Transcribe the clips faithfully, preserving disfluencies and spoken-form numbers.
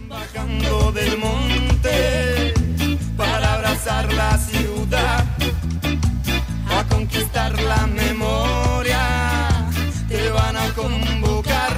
Bajando del monte para abrazar la ciudad, a conquistar la memoria, te van a convocar,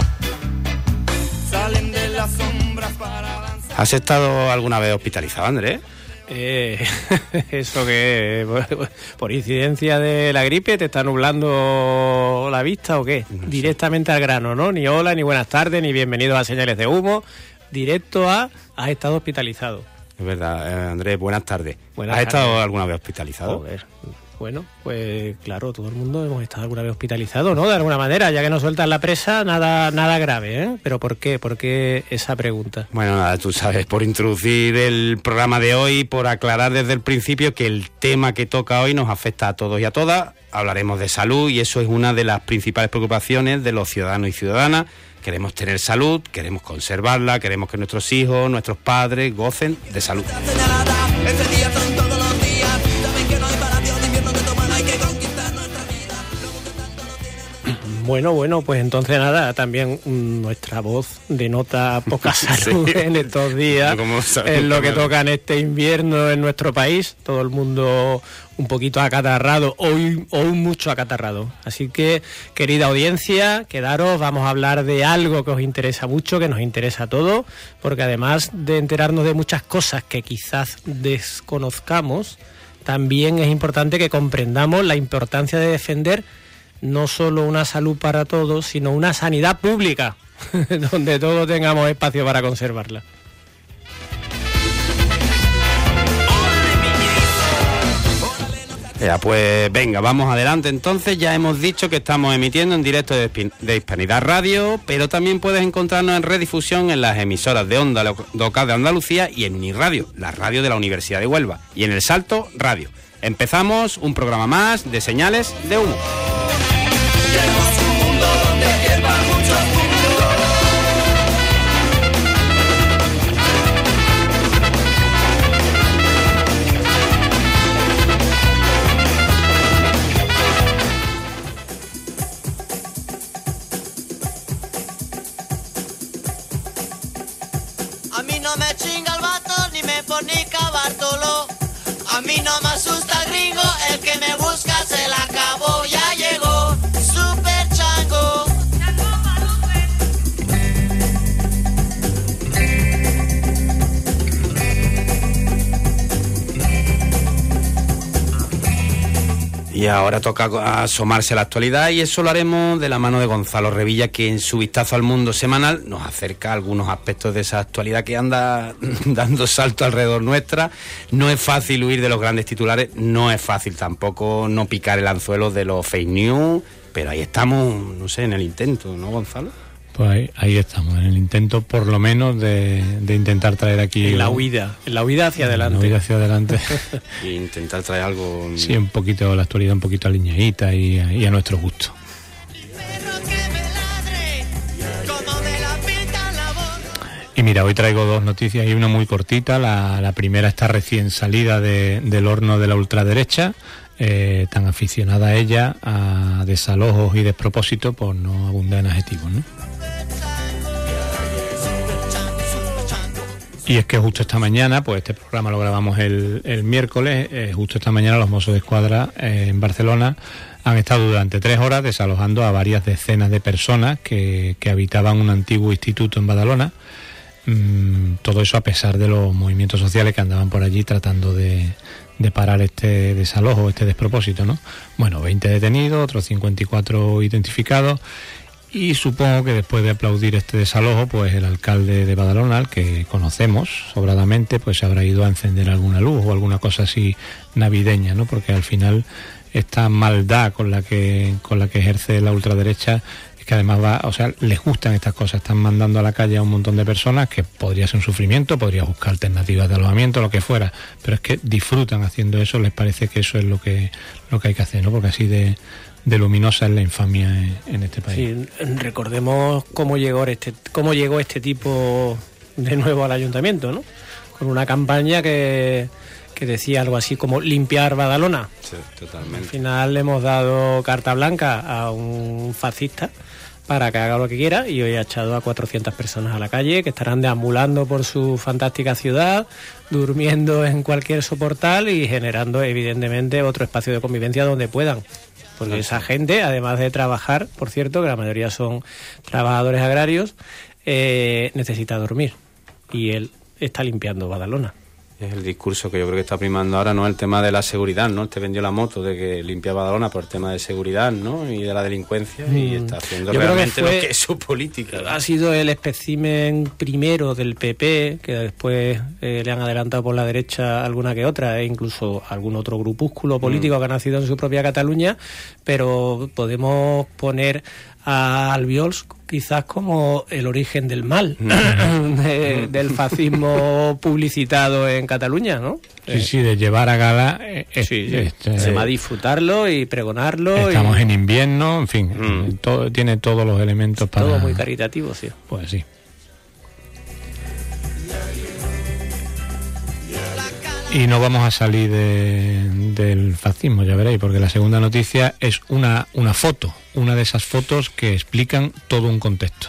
salen de las sombras para avanzar. ¿Has estado alguna vez hospitalizado, Andrés? Eh, ¿Eso que por, por incidencia de la gripe te está nublando la vista o qué? No sé. Directamente al grano, ¿no? Ni hola, ni buenas tardes, ni bienvenidos a Señales de Humo. Directo a has estado hospitalizado. Es verdad, eh, Andrés, buenas tardes. Buenas ¿Has tardes. estado alguna vez hospitalizado? Joder. Bueno, pues claro, todo el mundo hemos estado alguna vez hospitalizado, ¿no? De alguna manera, ya que nos sueltan la presa, nada nada grave, ¿eh? ¿Pero por qué? ¿Por qué esa pregunta? Bueno, nada, tú sabes, por introducir el programa de hoy, por aclarar desde el principio que el tema que toca hoy nos afecta a todos y a todas. Hablaremos de salud y eso es una de las principales preocupaciones de los ciudadanos y ciudadanas. Queremos tener salud, queremos conservarla, queremos que nuestros hijos, nuestros padres gocen de salud. Bueno, bueno, pues entonces nada, también mmm, nuestra voz denota poca salud sí. en estos días, en lo que toca en este invierno en nuestro país, todo el mundo un poquito acatarrado o, o mucho acatarrado. Así que, querida audiencia, quedaros, vamos a hablar de algo que os interesa mucho, que nos interesa a todos, porque además de enterarnos de muchas cosas que quizás desconozcamos, también es importante que comprendamos la importancia de defender no solo una salud para todos, sino una sanidad pública, donde todos tengamos espacio para conservarla. Ya, pues venga, vamos adelante. Entonces ya hemos dicho que estamos emitiendo en directo de, de Hispanidad Radio, pero también puedes encontrarnos en redifusión en las emisoras de Onda Local de Andalucía y en Unirradio, la radio de la Universidad de Huelva, y en El Salto Radio. Empezamos un programa más de Señales de Humo. Queremos un mundo donde hiervan muchos mundos. A mí no me chinga el vato ni me fornica Bartolo. A mí no me asusta gringo, el que me busca se la acabó, ya llegó, super chango. Y ahora toca asomarse a la actualidad y eso lo haremos de la mano de Gonzalo Revilla, que en su vistazo al mundo semanal nos acerca a algunos aspectos de esa actualidad que anda dando salto alrededor nuestra. No es fácil huir de los grandes titulares, no es fácil tampoco no picar el anzuelo de los fake news, pero ahí estamos, no sé, en el intento, ¿no, Gonzalo? Pues ahí, ahí estamos, en el intento por lo menos de, de intentar traer aquí... En la huida, en la huida hacia adelante. En la huida hacia adelante. Y intentar traer algo... Sí, un poquito, la actualidad un poquito alineadita y, y a nuestro gusto. Y mira, hoy traigo dos noticias y una muy cortita. La, la primera está recién salida de, del horno de la ultraderecha. Eh, tan aficionada a ella a desalojos y despropósitos, por no abundar en adjetivos, ¿no? Y es que justo esta mañana, pues este programa lo grabamos el, el miércoles, eh, justo esta mañana los Mossos de Escuadra eh, en Barcelona han estado durante tres horas desalojando a varias decenas de personas que, que habitaban un antiguo instituto en Badalona. Mm, todo eso a pesar de los movimientos sociales que andaban por allí tratando de, de parar este desalojo, este despropósito, ¿no? Bueno, veinte detenidos, otros cincuenta y cuatro identificados. Y supongo que después de aplaudir este desalojo, pues el alcalde de Badalona, al que conocemos sobradamente, pues se habrá ido a encender alguna luz o alguna cosa así navideña, ¿no? Porque al final esta maldad con la que con la que ejerce la ultraderecha es que además va, o sea, les gustan estas cosas, están mandando a la calle a un montón de personas que podría ser un sufrimiento, podría buscar alternativas de alojamiento, lo que fuera, pero es que disfrutan haciendo eso, les parece que eso es lo que lo que hay que hacer, ¿no? Porque así de de luminosa es la infamia en, en este país. Sí, recordemos cómo llegó este cómo llegó este tipo de nuevo al ayuntamiento, ¿no? Con una campaña que, que decía algo así como limpiar Badalona. Sí, totalmente. Al final le hemos dado carta blanca a un fascista para que haga lo que quiera, y hoy ha echado a cuatrocientas personas a la calle, que estarán deambulando por su fantástica ciudad, durmiendo en cualquier soportal y generando evidentemente otro espacio de convivencia donde puedan. Porque esa gente, además de trabajar, por cierto, que la mayoría son trabajadores agrarios, eh, necesita dormir. Y él está limpiando Badalona. Es el discurso que yo creo que está primando ahora, ¿no? El tema de la seguridad, ¿no? Te vendió la moto de que limpia Badalona por el tema de seguridad, ¿no? Y de la delincuencia, mm. y está haciendo yo realmente creo que fue, lo que es su política, ¿no? Ha sido el espécimen primero del P P, que después eh, le han adelantado por la derecha alguna que otra, e incluso algún otro grupúsculo político mm. que ha nacido en su propia Cataluña, pero podemos poner a Albiols quizás como el origen del mal, de, del fascismo publicitado en Cataluña, ¿no? Sí, eh, sí, de llevar a gala eh, sí, sí. Este, se va a disfrutarlo y pregonarlo. Estamos y... en invierno, en fin, mm. todo, tiene todos los elementos para... Todo muy caritativo, sí. Pues sí. Y no vamos a salir de, del fascismo, ya veréis, porque la segunda noticia es una, una foto, una de esas fotos que explican todo un contexto.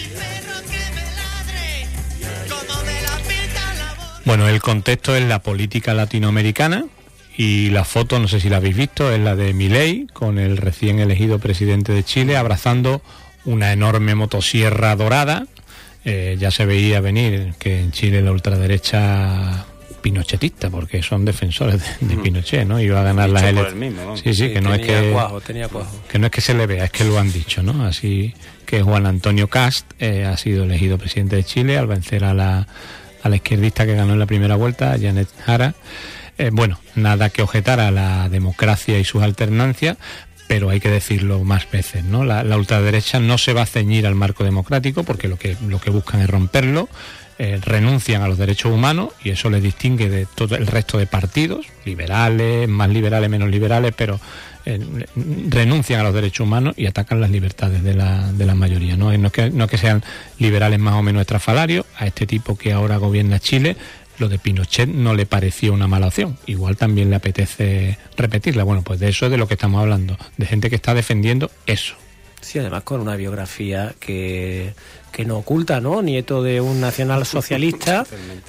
Bueno, el contexto es la política latinoamericana y la foto, no sé si la habéis visto, es la de Milei con el recién elegido presidente de Chile abrazando una enorme motosierra dorada. Eh, ya se veía venir que en Chile la ultraderecha pinochetista, porque son defensores de, de Pinochet, ¿no? Iba a ganar las elecciones. Sí, sí, que no es que cuajo, tenía cuajo. que no es que se le vea, es que lo han dicho, ¿no? Así que Juan Antonio Cast eh, ha sido elegido presidente de Chile al vencer a la a la izquierdista que ganó en la primera vuelta, Janet Jara. Eh, bueno, nada que objetar a la democracia y sus alternancias, pero hay que decirlo más veces, ¿no? La, la ultraderecha no se va a ceñir al marco democrático, porque lo que lo que buscan es romperlo. Eh, renuncian a los derechos humanos y eso les distingue de todo el resto de partidos, liberales, más liberales, menos liberales, pero eh, renuncian a los derechos humanos y atacan las libertades de la, de la mayoría, ¿no? No es que, no es que sean liberales más o menos estrafalarios. A este tipo que ahora gobierna Chile, lo de Pinochet no le pareció una mala opción, igual también le apetece repetirla. Bueno, pues de eso es de lo que estamos hablando, de gente que está defendiendo eso. Sí, además con una biografía que, que no oculta, ¿no? Nieto de un nacionalsocialista,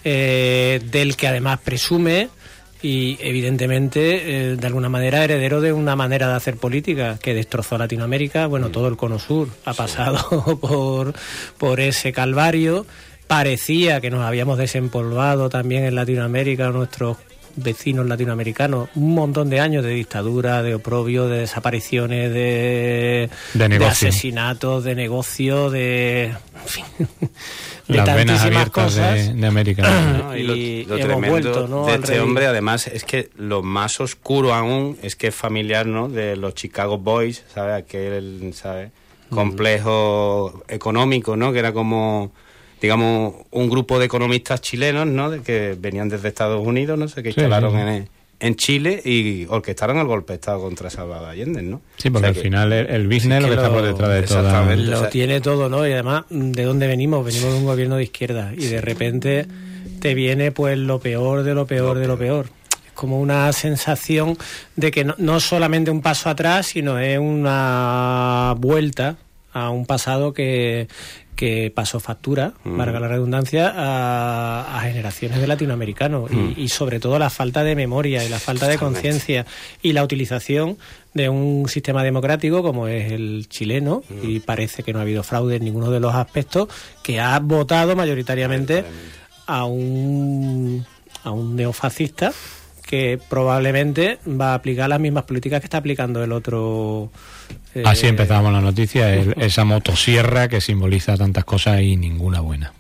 eh, del que además presume, y evidentemente, eh, de alguna manera, heredero de una manera de hacer política que destrozó Latinoamérica. Bueno, todo el Cono Sur ha pasado sí. por, por ese calvario. Parecía que nos habíamos desempolvado también en Latinoamérica, nuestros vecinos latinoamericanos, un montón de años de dictadura, de oprobio, de desapariciones, de, de, de asesinatos, de negocio, de, en fin, de las tantísimas venas abiertas cosas de, de América. ¿no? Y lo, y lo hemos tremendo vuelto, ¿no? de al este rey. hombre, además, es que lo más oscuro aún es que es familiar, ¿no? De los Chicago Boys, ¿sabes? Aquel, ¿sabes? Complejo mm. económico, ¿no? Que era como, digamos, un grupo de economistas chilenos, ¿no? De que venían desde Estados Unidos, no sé, que sí, instalaron sí. en, en Chile y orquestaron el golpe de Estado contra Salvador Allende, ¿no? Sí, porque o sea al que, final el, el business sí lo que lo, está por detrás de todo. Lo o sea, tiene todo, ¿no? Y además, ¿de dónde venimos? Venimos de un gobierno de izquierda y de repente te viene pues lo peor de lo peor lo de lo peor. Es como una sensación de que no, no solamente un paso atrás, sino es una vuelta a un pasado que que pasó factura, mm. valga la redundancia, a, a generaciones de latinoamericanos mm. y, y sobre todo la falta de memoria y la falta de conciencia y la utilización de un sistema democrático como es el chileno, mm. y parece que no ha habido fraude en ninguno de los aspectos, que ha votado mayoritariamente a un, a un neofascista que probablemente va a aplicar las mismas políticas que está aplicando el otro. Eh, Así empezamos la noticia, el, esa motosierra que simboliza tantas cosas y ninguna buena.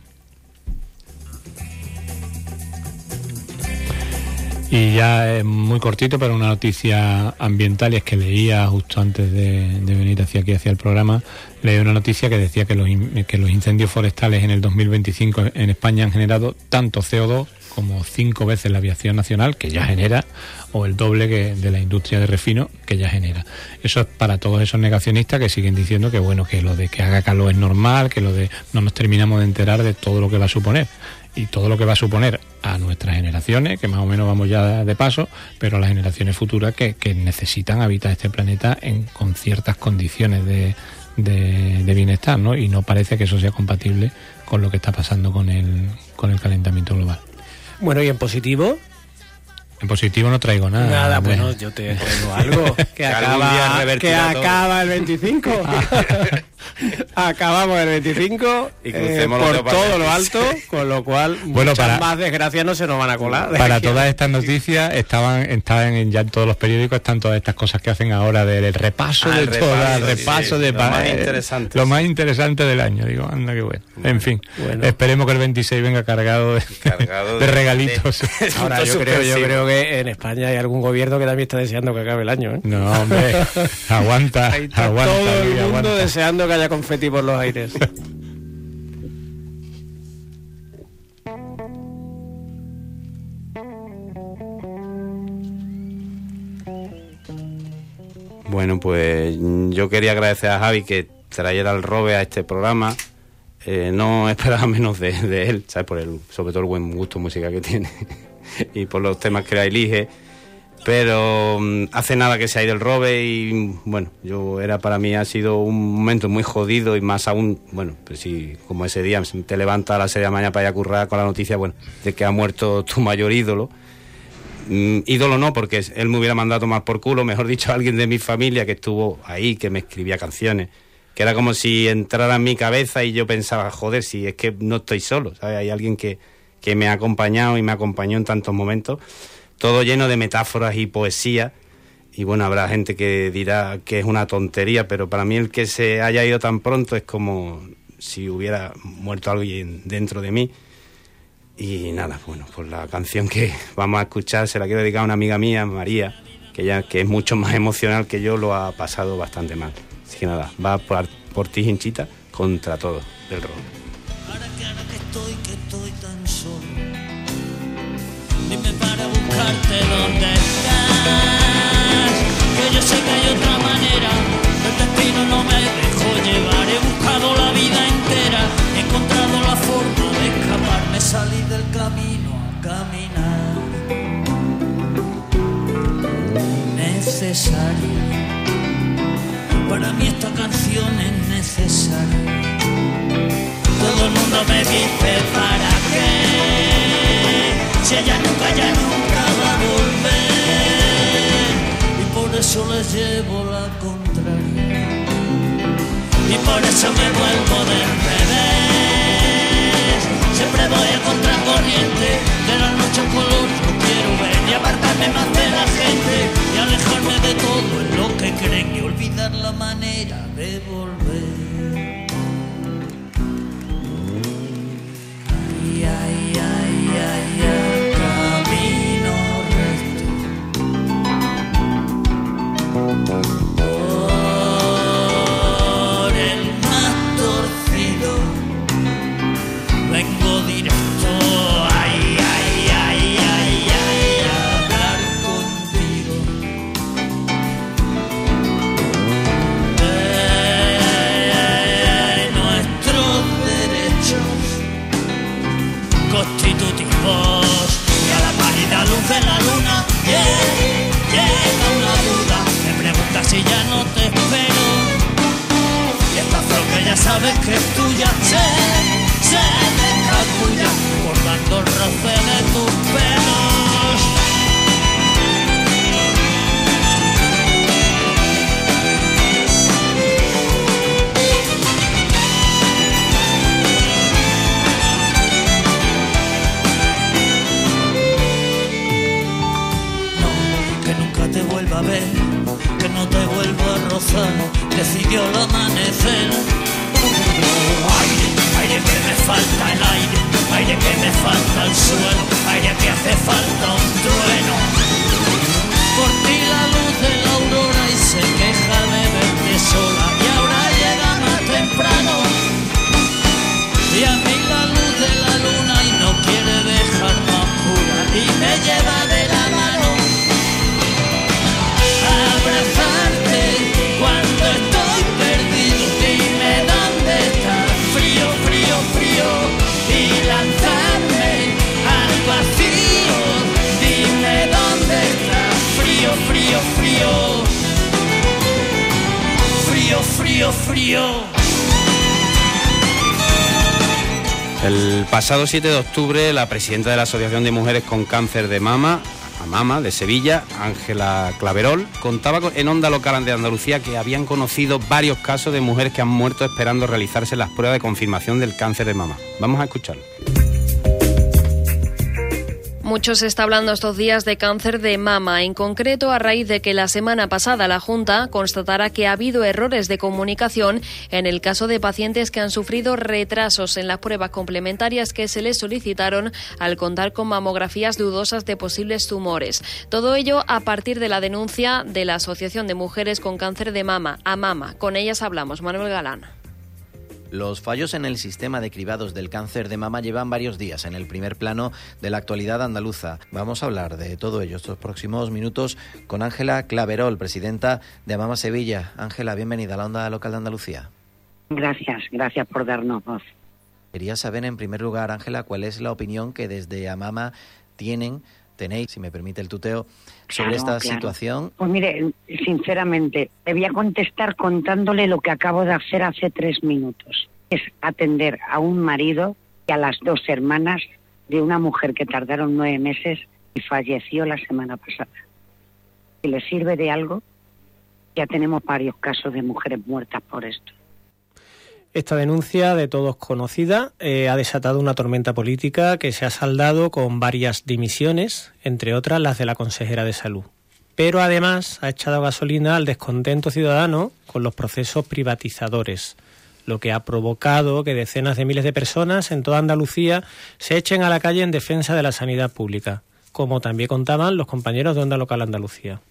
Y ya es muy cortito, pero una noticia ambiental, y es que leía justo antes de, de venir hacia aquí, hacia el programa, leí una noticia que decía que los, que los incendios forestales en el dos mil veinticinco en España han generado tanto C O dos como cinco veces la aviación nacional, que ya genera, o el doble que de la industria de refino, que ya genera. Eso es para todos esos negacionistas que siguen diciendo que bueno, que lo de que haga calor es normal, que lo de no nos terminamos de enterar de todo lo que va a suponer. Y todo lo que va a suponer a nuestras generaciones, que más o menos vamos ya de paso, pero a las generaciones futuras que, que necesitan habitar este planeta en, con ciertas condiciones de, de, de bienestar, ¿no? Y no parece que eso sea compatible con lo que está pasando con el, con el calentamiento global. Bueno, ¿y en positivo? En positivo no traigo nada. Nada, bueno, yo te traigo algo que, que acaba, que acaba el veinticinco. Acabamos el veinticinco y eh, por todo lo alto, con lo cual bueno, muchas para, más desgracias no se nos van a colar. Para todas estas noticias estaban, estaban en, ya en todos los periódicos, están todas estas cosas que hacen ahora del repaso ah, de todo, el repaso sí, de lo más interesante. Lo más interesante del año, digo, anda que bueno. En fin, bueno. Esperemos que el veintiséis venga cargado de, cargado de, de regalitos. De, de, ahora yo creo, yo creo que en España hay algún gobierno que también está deseando que acabe el año, ¿eh? No, hombre, aguanta, aguanta. Todo el mundo aguanta. deseando que haya confeti por los aires. Bueno, pues yo quería agradecer a Javi que trayera el robe a este programa. Eh, no esperaba menos de, de él, ¿sabes? Por el, sobre todo el buen gusto musical que tiene y por los temas que elige. Pero um, hace nada que se ha ido el robe y bueno, yo era para mí ha sido un momento muy jodido y más aún, bueno, pues sí, como ese día te levantas a las seis de la mañana para ir a currar con la noticia, bueno, de que ha muerto tu mayor ídolo. Mm, ídolo no, porque él me hubiera mandado a tomar por culo, mejor dicho, alguien de mi familia que estuvo ahí, que me escribía canciones, que era como si entrara en mi cabeza y yo pensaba, joder, si es que no estoy solo, ¿sabes? Hay alguien que, que me ha acompañado y me acompañó en tantos momentos. Todo lleno de metáforas y poesía, y bueno, habrá gente que dirá que es una tontería, pero para mí el que se haya ido tan pronto es como si hubiera muerto alguien dentro de mí. Y nada, bueno, pues la canción que vamos a escuchar se la quiero dedicar a una amiga mía, María, que ya que es mucho más emocional que yo, lo ha pasado bastante mal. Así que nada, va por, por ti, Hinchita, contra todo, del rock. Ahora que ahora que estoy, que estoy tan solo, dime para buscarte dónde estás, que yo sé que hay otra manera, el destino no me dejó llevar, he buscado la vida entera, he encontrado la forma de escaparme, salí del camino a caminar, necesaria, para mí esta canción es necesaria, todo el mundo me dice para qué, si ella nunca, ya nunca va a volver, y por eso les llevo la contraria, y por eso me vuelvo del revés, siempre voy a contracorriente, de la noche un color no quiero ver, y apartarme más de la gente, y alejarme de todo en lo que creen, y olvidar la manera de volver. Ay, ay, ay, ay, ay. Por el más torcido vengo directo, ay, ay, ay, ay, ay, a hablar contigo. Ay, ay, ay, nuestros derechos constitutivos y a la pálida luz de la luna, yeah. Llega una duda, me pregunta si ya no te espero, y esta flor que ya sabes que es tuya, se, se descalculla, bordando el roce de tus pelos. Te vuelva a ver, que no te vuelvo a rozar, decidió el amanecer. Aire, aire que me falta el aire, aire que me falta el suelo, aire que hace falta un trueno. Por ti la luz de la aurora y se queja de verte sola, y ahora llega más temprano, y a mí la luz de la luna y no quiere dejarme oscura, y me lleva de la mano abrazarte cuando estoy perdido, dime dónde estás, frío, frío, frío, y lanzarme al vacío, frío, frío. El pasado siete de octubre, la presidenta de la Asociación de Mujeres con Cáncer de Mama, AMAMA, de Sevilla, Ángela Claverol, contaba en Onda Local de Andalucía que habían conocido varios casos de mujeres que han muerto esperando realizarse las pruebas de confirmación del cáncer de mama. Vamos a escucharlo. Mucho se está hablando estos días de cáncer de mama, en concreto a raíz de que la semana pasada la Junta constatara que ha habido errores de comunicación en el caso de pacientes que han sufrido retrasos en las pruebas complementarias que se les solicitaron al contar con mamografías dudosas de posibles tumores. Todo ello a partir de la denuncia de la Asociación de Mujeres con Cáncer de Mama, AMAMA. Con ellas hablamos. Manuel Galán. Los fallos en el sistema de cribados del cáncer de mama llevan varios días en el primer plano de la actualidad andaluza. Vamos a hablar de todo ello estos próximos minutos con Ángela Claverol, presidenta de AMAMA Sevilla. Ángela, bienvenida a la Onda Local de Andalucía. Gracias, gracias por darnos voz. Quería saber, en primer lugar, Ángela, cuál es la opinión que desde AMAMA tienen, tenéis, si me permite el tuteo, sobre claro, esta claro. situación. Pues mire, sinceramente, le voy a contestar contándole lo que acabo de hacer hace tres minutos. Es atender a un marido y a las dos hermanas de una mujer que tardaron nueve meses y falleció la semana pasada. Si le sirve de algo, ya tenemos varios casos de mujeres muertas por esto. Esta denuncia, de todos conocida, eh, ha desatado una tormenta política que se ha saldado con varias dimisiones, entre otras las de la consejera de Salud. Pero además ha echado gasolina al descontento ciudadano con los procesos privatizadores, lo que ha provocado que decenas de miles de personas en toda Andalucía se echen a la calle en defensa de la sanidad pública, como también contaban los compañeros de Onda Local Andalucía.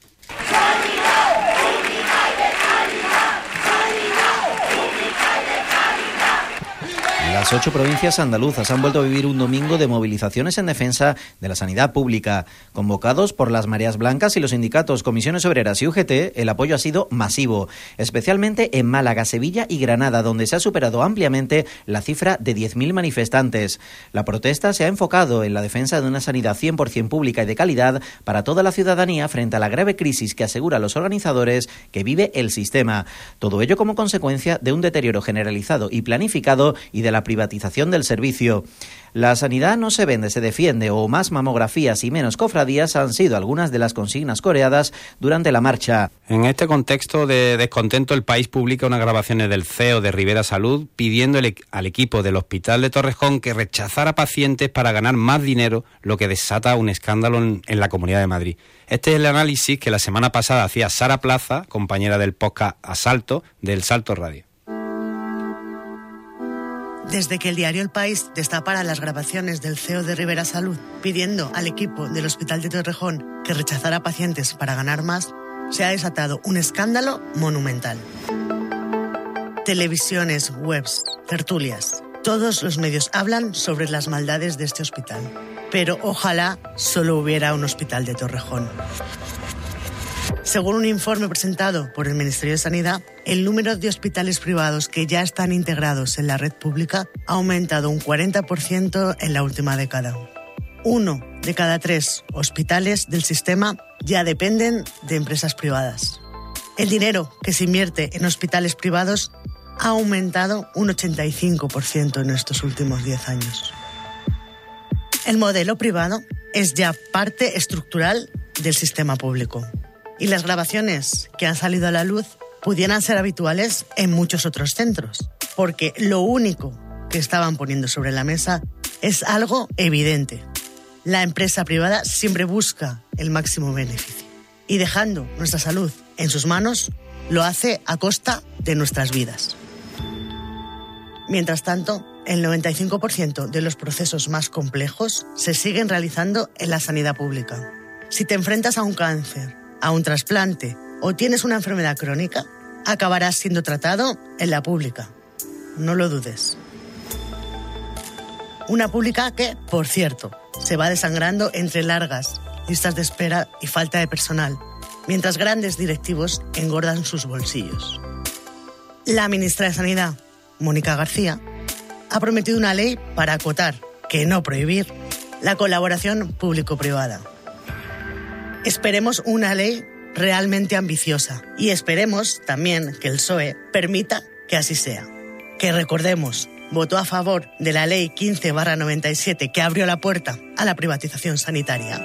Las ocho provincias andaluzas han vuelto a vivir un domingo de movilizaciones en defensa de la sanidad pública. Convocados por las Mareas Blancas y los sindicatos Comisiones Obreras y U G T, el apoyo ha sido masivo, especialmente en Málaga, Sevilla y Granada, donde se ha superado ampliamente la cifra de diez mil manifestantes. La protesta se ha enfocado en la defensa de una sanidad cien por ciento pública y de calidad para toda la ciudadanía frente a la grave crisis que asegura a los organizadores que vive el sistema. Todo ello como consecuencia de un deterioro generalizado y planificado y de la privatización del servicio. La sanidad no se vende, se defiende, o más mamografías y menos cofradías han sido algunas de las consignas coreadas durante la marcha. En este contexto de descontento, El País publica unas grabaciones del C E O de Ribera Salud pidiendo al equipo del Hospital de Torrejón que rechazara pacientes para ganar más dinero, lo que desata un escándalo en, en la Comunidad de Madrid. Este es el análisis que la semana pasada hacía Sara Plaza, compañera del podcast Asalto del Salto Radio. Desde que el diario El País destapara las grabaciones del C E O de Ribera Salud pidiendo al equipo del Hospital de Torrejón que rechazara pacientes para ganar más, se ha desatado un escándalo monumental. Televisiones, webs, tertulias, todos los medios hablan sobre las maldades de este hospital. Pero ojalá solo hubiera un hospital de Torrejón. Según un informe presentado por el Ministerio de Sanidad, el número de hospitales privados que ya están integrados en la red pública ha aumentado un cuarenta por ciento en la última década. Uno de cada tres hospitales del sistema ya dependen de empresas privadas. El dinero que se invierte en hospitales privados ha aumentado un ochenta y cinco por ciento en estos últimos diez años. El modelo privado es ya parte estructural del sistema público. Y las grabaciones que han salido a la luz pudieran ser habituales en muchos otros centros, porque lo único que estaban poniendo sobre la mesa es algo evidente. La empresa privada siempre busca el máximo beneficio y dejando nuestra salud en sus manos, lo hace a costa de nuestras vidas. Mientras tanto, el noventa y cinco por ciento de los procesos más complejos se siguen realizando en la sanidad pública. Si te enfrentas a un cáncer, a un trasplante o tienes una enfermedad crónica, acabarás siendo tratado en la pública. No lo dudes. Una pública que, por cierto, se va desangrando entre largas listas de espera y falta de personal, mientras grandes directivos engordan sus bolsillos. La ministra de Sanidad, Mónica García, ha prometido una ley para acotar, que no prohibir, la colaboración público-privada. Esperemos una ley realmente ambiciosa y esperemos también que el P S O E permita que así sea. Que recordemos, votó a favor de la ley quince barra noventa y siete que abrió la puerta a la privatización sanitaria.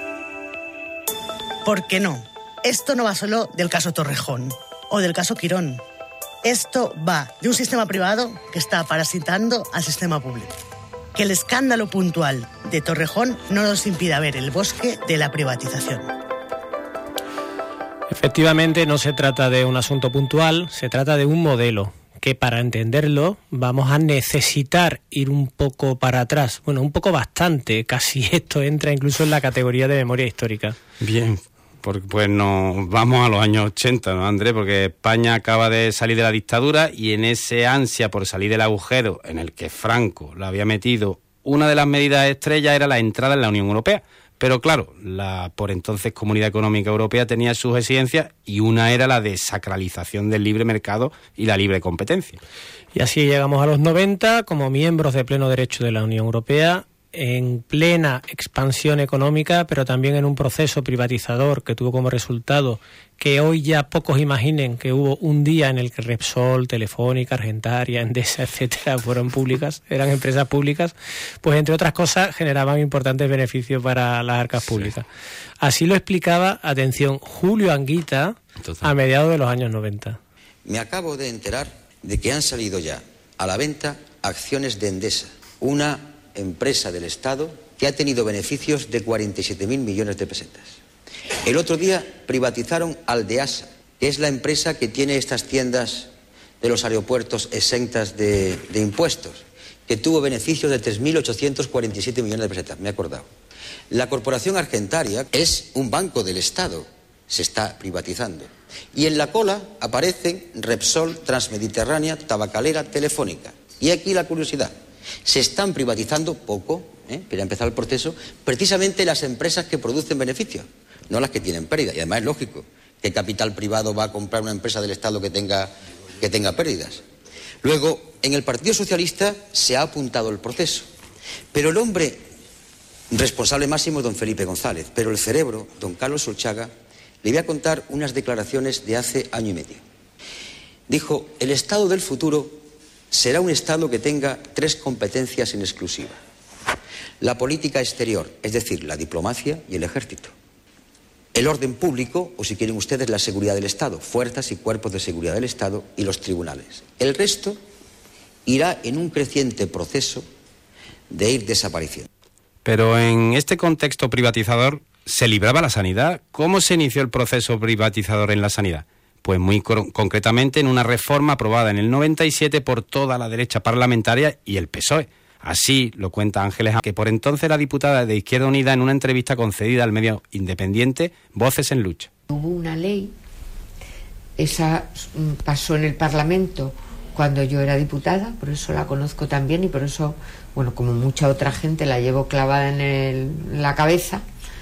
¿Por qué no? Esto no va solo del caso Torrejón o del caso Quirón. Esto va de un sistema privado que está parasitando al sistema público. Que el escándalo puntual de Torrejón no nos impida ver el bosque de la privatización. Efectivamente, no se trata de un asunto puntual, se trata de un modelo que para entenderlo vamos a necesitar ir un poco para atrás. Bueno, un poco bastante, casi esto entra incluso en la categoría de memoria histórica. Bien. Porque, pues nos vamos a los años ochenta, ¿no, Andrés? Porque España acaba de salir de la dictadura y en ese ansia por salir del agujero en el que Franco lo había metido, una de las medidas estrellas era la entrada en la Unión Europea. Pero claro, la por entonces Comunidad Económica Europea tenía sus exigencias y una era la desacralización del libre mercado y la libre competencia. Y así llegamos a los noventa como miembros de pleno derecho de la Unión Europea, en plena expansión económica, pero también en un proceso privatizador que tuvo como resultado que hoy ya pocos imaginen que hubo un día en el que Repsol, Telefónica, Argentaria, Endesa, etcétera, fueron públicas, eran empresas públicas, pues entre otras cosas generaban importantes beneficios para las arcas públicas. Así lo explicaba, atención, Julio Anguita, Entonces, a mediados de los años noventa. Me acabo de enterar de que han salido ya a la venta acciones de Endesa, una empresa del Estado que ha tenido beneficios de cuarenta y siete mil millones de pesetas. El otro día privatizaron Aldeasa, que es la empresa que tiene estas tiendas de los aeropuertos exentas de, de impuestos, que tuvo beneficios de tres mil ochocientos cuarenta y siete millones de pesetas, me he acordado. La Corporación Argentaria es un banco del Estado, se está privatizando. Y en la cola aparecen Repsol, Transmediterránea, Tabacalera, Telefónica. Y aquí la curiosidad. Se están privatizando poco, ¿eh? pero ha empezado el proceso, precisamente las empresas que producen beneficios, no las que tienen pérdida. Y además es lógico que capital privado va a comprar una empresa del Estado que tenga, que tenga pérdidas. Luego, en el Partido Socialista se ha apuntado el proceso, pero el hombre responsable máximo es don Felipe González, pero el cerebro, don Carlos Solchaga, le voy a contar unas declaraciones de hace año y medio. Dijo, el Estado del futuro será un Estado que tenga tres competencias en exclusiva. La política exterior, es decir, la diplomacia y el ejército. El orden público, o si quieren ustedes, la seguridad del Estado, fuerzas y cuerpos de seguridad del Estado y los tribunales. El resto irá en un creciente proceso de ir desapareciendo. Pero en este contexto privatizador, ¿se libraba la sanidad? ¿Cómo se inició el proceso privatizador en la sanidad? Pues muy concretamente en una reforma aprobada en el noventa y siete por toda la derecha parlamentaria y el P S O E. Así lo cuenta Ángeles, que por entonces era diputada de Izquierda Unida en una entrevista concedida al medio independiente Voces en Lucha. Hubo una ley, esa pasó en el Parlamento cuando yo era diputada, por eso la conozco también y por eso, bueno, como mucha otra gente la llevo clavada en, el, en la cabeza.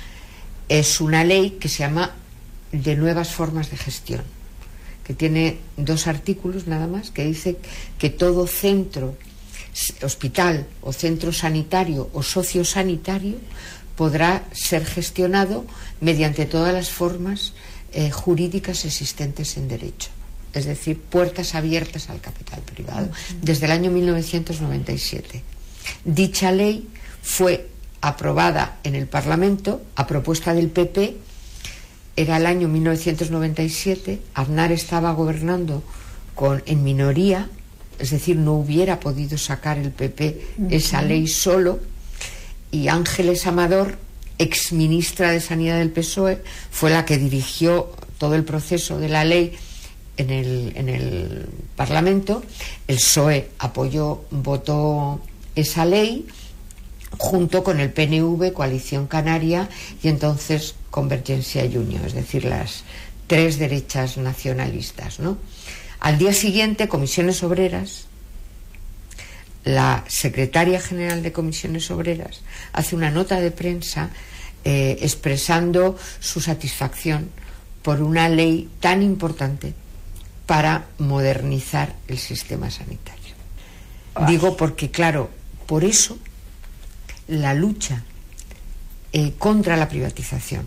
Es una ley que se llama de nuevas formas de gestión, que tiene dos artículos nada más, que dice que todo centro, hospital o centro sanitario o sociosanitario podrá ser gestionado mediante todas las formas eh, jurídicas existentes en derecho, es decir, puertas abiertas al capital privado, desde el año mil novecientos noventa y siete. Dicha ley fue aprobada en el Parlamento a propuesta del P P. Era el año mil novecientos noventa y siete, Aznar estaba gobernando con, en minoría, es decir, no hubiera podido sacar el P P esa ley solo, y Ángeles Amador, exministra de Sanidad del P S O E, fue la que dirigió todo el proceso de la ley en el, en el Parlamento. El P S O E apoyó, votó esa ley, junto con el P N V, Coalición Canaria y entonces Convergencia y Unió, es decir, las tres derechas nacionalistas, ¿no? Al día siguiente, Comisiones Obreras, la secretaria general de Comisiones Obreras, hace una nota de prensa eh, expresando su satisfacción por una ley tan importante para modernizar el sistema sanitario. Digo porque, claro, por eso la lucha eh, contra la privatización,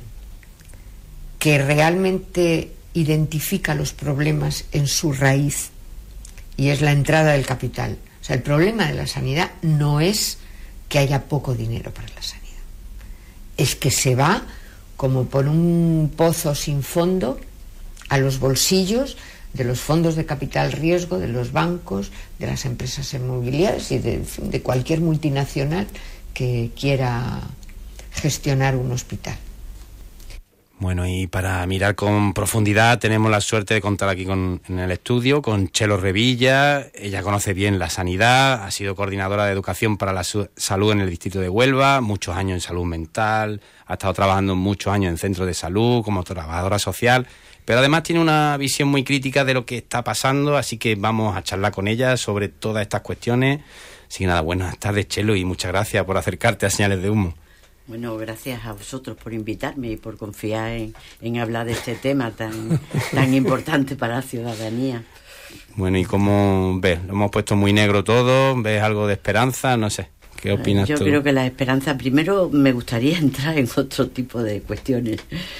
que realmente identifica los problemas en su raíz y es la entrada del capital. O sea, el problema de la sanidad no es que haya poco dinero para la sanidad, es que se va como por un pozo sin fondo a los bolsillos de los fondos de capital riesgo, de los bancos, de las empresas inmobiliarias y de, de cualquier multinacional que quiera gestionar un hospital. Bueno, y para mirar con profundidad tenemos la suerte de contar aquí con, en el estudio con Chelo Revilla. Ella conoce bien la sanidad, ha sido coordinadora de educación para la su- salud en el distrito de Huelva, muchos años en salud mental, ha estado trabajando muchos años en centros de salud como trabajadora social, pero además tiene una visión muy crítica de lo que está pasando, así que vamos a charlar con ella sobre todas estas cuestiones. Así que nada, buenas tardes, Chelo, y muchas gracias por acercarte a Señales de Humo. Bueno, gracias a vosotros por invitarme y por confiar en, en hablar de este tema tan, tan importante para la ciudadanía. Bueno, ¿y cómo ves? Lo hemos puesto muy negro todo, ¿ves algo de esperanza? No sé, ¿qué opinas Yo tú? Yo creo que la esperanza, primero me gustaría entrar en otro tipo de cuestiones,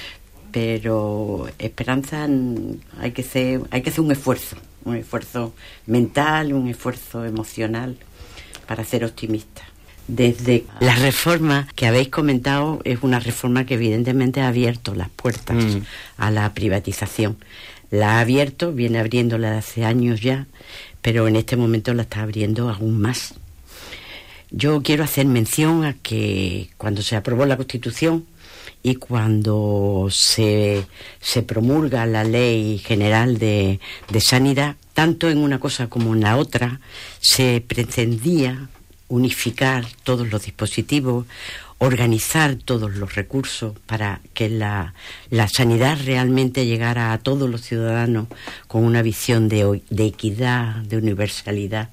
pero esperanza hay que hacer, hay que hacer un esfuerzo, un esfuerzo mental, un esfuerzo emocional para ser optimista. Desde la reforma que habéis comentado, es una reforma que evidentemente ha abierto las puertas mm. a la privatización. La ha abierto, viene abriéndola hace años ya, pero en este momento la está abriendo aún más. Yo quiero hacer mención a que cuando se aprobó la Constitución y cuando se, se promulga la Ley General de, de Sanidad, tanto en una cosa como en la otra, se pretendía unificar todos los dispositivos, organizar todos los recursos para que la, la sanidad realmente llegara a todos los ciudadanos con una visión de, de equidad, de universalidad.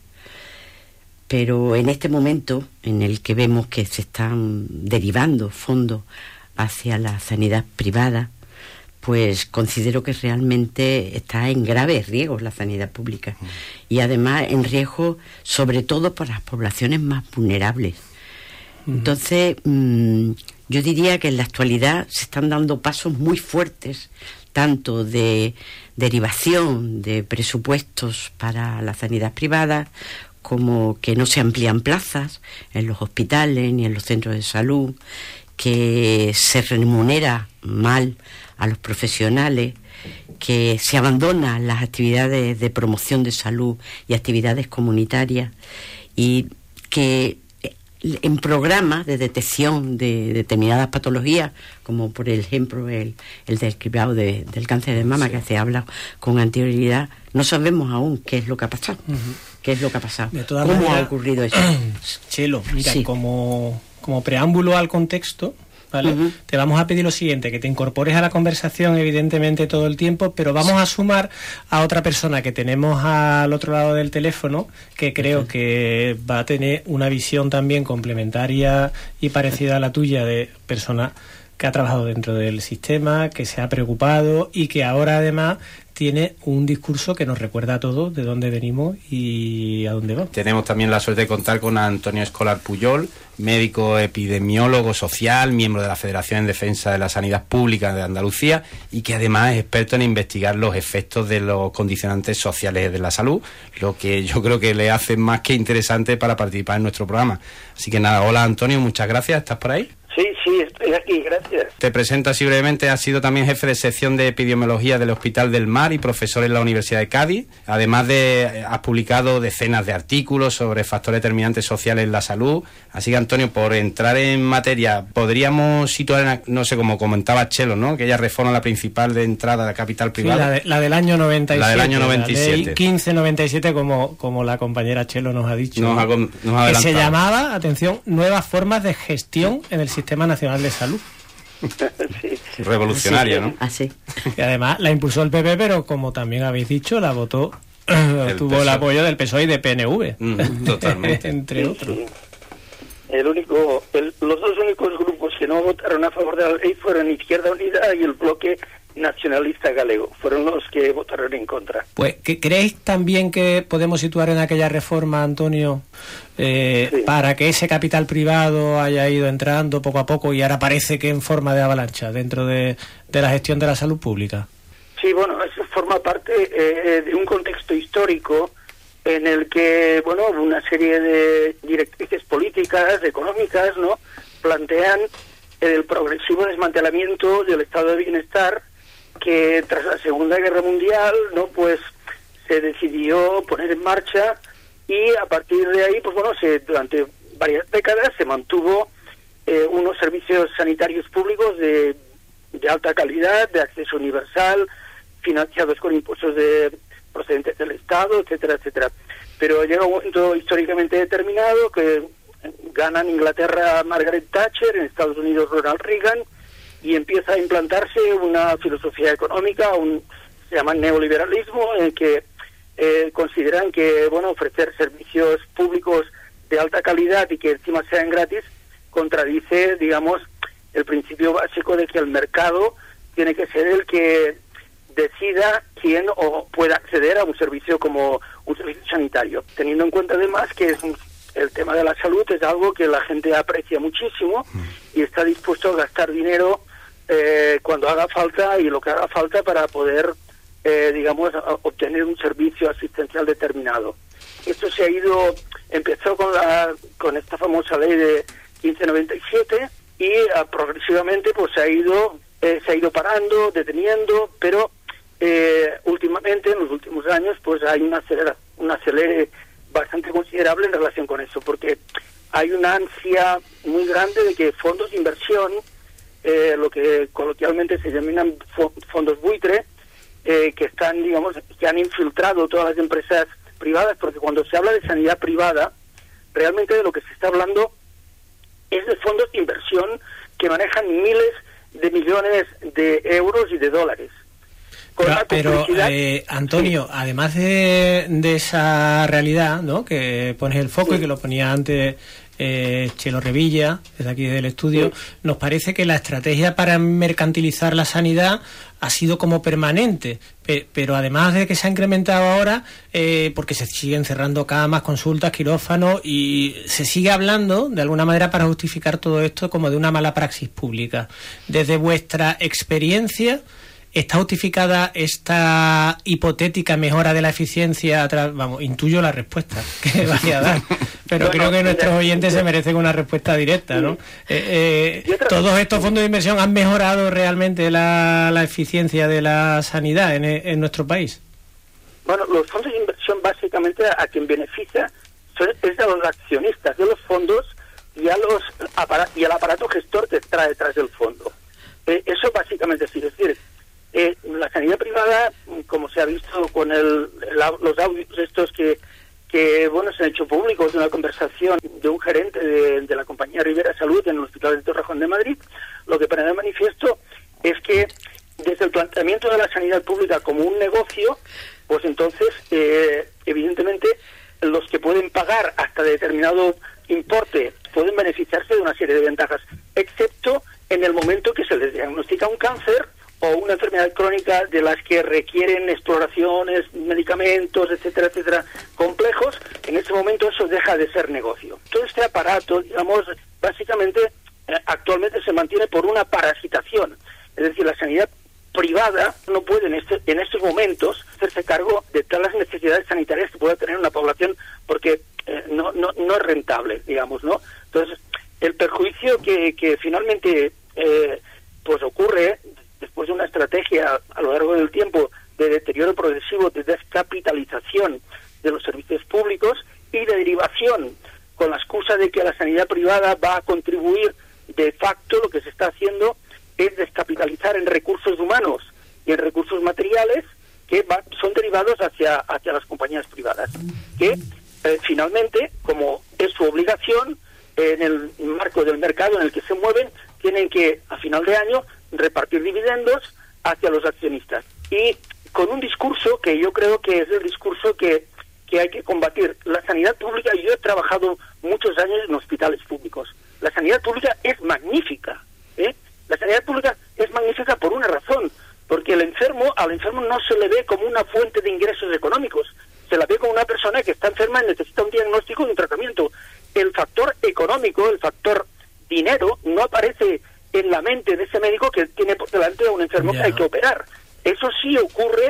Pero en este momento en el que vemos que se están derivando fondos hacia la sanidad privada, pues considero que realmente está en grave riesgo la sanidad pública y además en riesgo sobre todo para las poblaciones más vulnerables. Uh-huh. Entonces, mmm, yo diría que en la actualidad se están dando pasos muy fuertes, tanto de derivación de presupuestos para la sanidad privada, como que no se amplían plazas en los hospitales ni en los centros de salud, que se remunera mal a los profesionales, que se abandonan las actividades de promoción de salud y actividades comunitarias, y que en programas de detección de determinadas patologías, como por ejemplo el, el del cribado de, del cáncer de mama, sí, que se habla con anterioridad, no sabemos aún qué es lo que ha pasado. Uh-huh. ¿Qué es lo que ha pasado? De todas ¿Cómo maneras, ha ocurrido eso? Chelo, mira, sí. como, como preámbulo al contexto, ¿vale? Uh-huh. Te vamos a pedir lo siguiente, que te incorpores a la conversación evidentemente todo el tiempo, pero vamos a sumar a otra persona que tenemos al otro lado del teléfono, que creo uh-huh. que va a tener una visión también complementaria y parecida a la tuya, de persona que ha trabajado dentro del sistema, que se ha preocupado y que ahora además tiene un discurso que nos recuerda a todos de dónde venimos y a dónde vamos. Tenemos también la suerte de contar con Antonio Escolar Puyol, médico epidemiólogo social, miembro de la Federación en Defensa de la Sanidad Pública de Andalucía y que además es experto en investigar los efectos de los condicionantes sociales de la salud, lo que yo creo que le hace más que interesante para participar en nuestro programa. Así que nada, hola Antonio, muchas gracias, ¿estás por ahí? Sí, sí, estoy aquí, gracias. Te presento así brevemente, has sido también jefe de sección de epidemiología del Hospital del Mar y profesor en la Universidad de Cádiz. Además de, has publicado decenas de artículos sobre factores determinantes sociales en la salud. Así que Antonio, por entrar en materia, podríamos situar, en, no sé, como comentaba Chelo, ¿no? Aquella reforma, la principal de entrada a la capital privada. Sí, la, de, la del año noventa y siete. La del año noventa y siete. La ley quince noventa y siete, como, como la compañera Chelo nos ha dicho. Nos ha, nos ha que se llamaba, atención, Nuevas formas de gestión en el Sistema Nacional de Salud. Sí. Revolucionaria, ¿no? Así. Y además la impulsó el P P, pero como también habéis dicho, la votó, el tuvo P S O E. El apoyo del P S O E y de P N V. Mm, totalmente. Entre sí, otros. Sí. El único, el, los dos únicos grupos que no votaron a favor de la ley fueron Izquierda Unida y el Bloque Nacionalista Galego. Fueron los que votaron en contra. Pues, ¿creéis también que podemos situar en aquella reforma, Antonio, eh, sí. para que ese capital privado haya ido entrando poco a poco y ahora parece que en forma de avalancha dentro de, de la gestión de la salud pública? Sí, bueno, eso forma parte eh, de un contexto histórico en el que, bueno, una serie de directrices políticas, económicas, ¿no?, plantean el progresivo desmantelamiento del estado de bienestar que tras la Segunda Guerra Mundial, ¿no?, pues se decidió poner en marcha, y a partir de ahí, pues bueno, se, durante varias décadas se mantuvo eh, unos servicios sanitarios públicos de, de alta calidad, de acceso universal, financiados con impuestos de procedentes del Estado, etcétera, etcétera. Pero llega un momento históricamente determinado que ganan Inglaterra Margaret Thatcher, en Estados Unidos Ronald Reagan, y empieza a implantarse una filosofía económica, un se llama neoliberalismo, en que eh, consideran que, bueno, ofrecer servicios públicos de alta calidad y que encima sean gratis contradice, digamos, el principio básico de que el mercado tiene que ser el que decida quién o pueda acceder a un servicio como un servicio sanitario, teniendo en cuenta además que es un, el tema de la salud es algo que la gente aprecia muchísimo y está dispuesto a gastar dinero eh, cuando haga falta y lo que haga falta para poder, eh, digamos, obtener un servicio asistencial determinado. Esto se ha ido, empezó con la con esta famosa ley de quince noventa y siete y uh, progresivamente pues se ha ido eh, se ha ido parando, deteniendo, pero eh, últimamente, en los últimos años, pues hay una acelera, un acelere bastante considerable en relación con eso, porque hay una ansia muy grande de que fondos de inversión, eh, lo que coloquialmente se denominan fondos buitre, eh, que están, digamos, que han infiltrado todas las empresas privadas, porque cuando se habla de sanidad privada, realmente de lo que se está hablando es de fondos de inversión que manejan miles de millones de euros y de dólares. Pero, pero eh, Antonio, sí, además de, de esa realidad, ¿no?, que pones el foco, sí, y que lo ponía antes eh, Chelo Revilla, desde aquí del estudio, sí, nos parece que la estrategia para mercantilizar la sanidad ha sido como permanente, pe pero además de que se ha incrementado ahora, eh, porque se siguen cerrando camas, consultas, quirófanos, y se sigue hablando, de alguna manera, para justificar todo esto como de una mala praxis pública. Desde vuestra experiencia, ¿está justificada esta hipotética mejora de la eficiencia? Vamos, intuyo la respuesta que vaya a dar, pero bueno, creo que nuestros oyentes se merecen una respuesta directa, ¿no? Eh, eh, ¿Todos estos fondos de inversión han mejorado realmente la, la eficiencia de la sanidad en, en nuestro país? Bueno, los fondos de inversión básicamente a quien beneficia son, es a los accionistas de los fondos y, a los y al aparato gestor que está detrás del fondo. Eh, eso básicamente sí, es decir, Eh, la sanidad privada, como se ha visto con el, el, los audios estos que, que bueno, se han hecho públicos de una conversación de un gerente de, de la compañía Rivera Salud en el Hospital de Torrejón de Madrid, lo que pone de manifiesto es que desde el planteamiento de la sanidad pública como un negocio, pues entonces, eh, evidentemente, los que pueden pagar hasta determinado importe pueden beneficiarse de una serie de ventajas, excepto en el momento que se les diagnostica un cáncer o una enfermedad crónica de las que requieren exploraciones, medicamentos, etcétera, etcétera, complejos. En ese momento eso deja de ser negocio. Todo este aparato, digamos, básicamente eh, actualmente se mantiene por una parasitación. Es decir, la sanidad privada no puede en, este, en estos momentos hacerse cargo de todas las necesidades sanitarias que pueda tener una población porque eh, no, no, no es rentable, digamos, ¿no? Entonces, el perjuicio que, que finalmente eh, pues ocurre después de una estrategia a lo largo del tiempo de deterioro progresivo, de descapitalización de los servicios públicos y de derivación con la excusa de que la sanidad privada va a contribuir, de facto lo que se está haciendo es descapitalizar en recursos humanos y en recursos materiales que va, son derivados hacia, hacia las compañías privadas, que eh, finalmente, como es su obligación, eh, en el marco del mercado en el que se mueven, tienen que, a final de año, repartir dividendos hacia los accionistas. Y con un discurso que yo creo que es el discurso que, que hay que combatir. La sanidad pública, yo he trabajado muchos años en hospitales públicos. La sanidad pública es magnífica, ¿eh? La sanidad pública es magnífica por una razón, porque el enfermo, al enfermo no se le ve como una fuente de ingresos económicos, se la ve como una persona que está enferma y necesita un diagnóstico y un tratamiento. El factor económico, el factor dinero, no aparece en la mente de ese médico que tiene por delante a un enfermo yeah. que hay que operar. Eso sí ocurre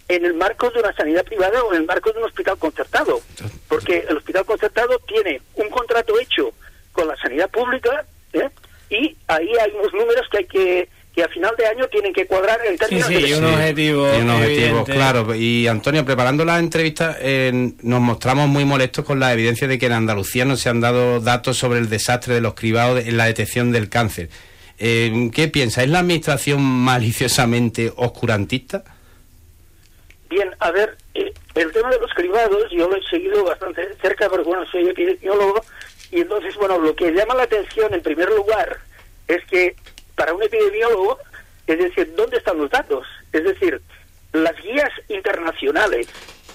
en el marco de una sanidad privada o en el marco de un hospital concertado, porque el hospital concertado tiene un contrato hecho con la sanidad pública, ¿eh? Y ahí hay unos números que hay que que a final de año tienen que cuadrar en términos sí, sí, de... y un objetivo, y un objetivo, evidente. claro. Y Antonio, preparando la entrevista, eh, nos mostramos muy molestos con la evidencia de que en Andalucía no se han dado datos sobre el desastre de los cribados en la detección del cáncer. Eh, ¿Qué piensa? ¿Es la administración maliciosamente oscurantista? Bien, a ver, eh, el tema de los cribados yo lo he seguido bastante cerca, porque bueno, soy epidemiólogo, y entonces, bueno, lo que llama la atención en primer lugar es que para un epidemiólogo, es decir, ¿dónde están los datos? Es decir, las guías internacionales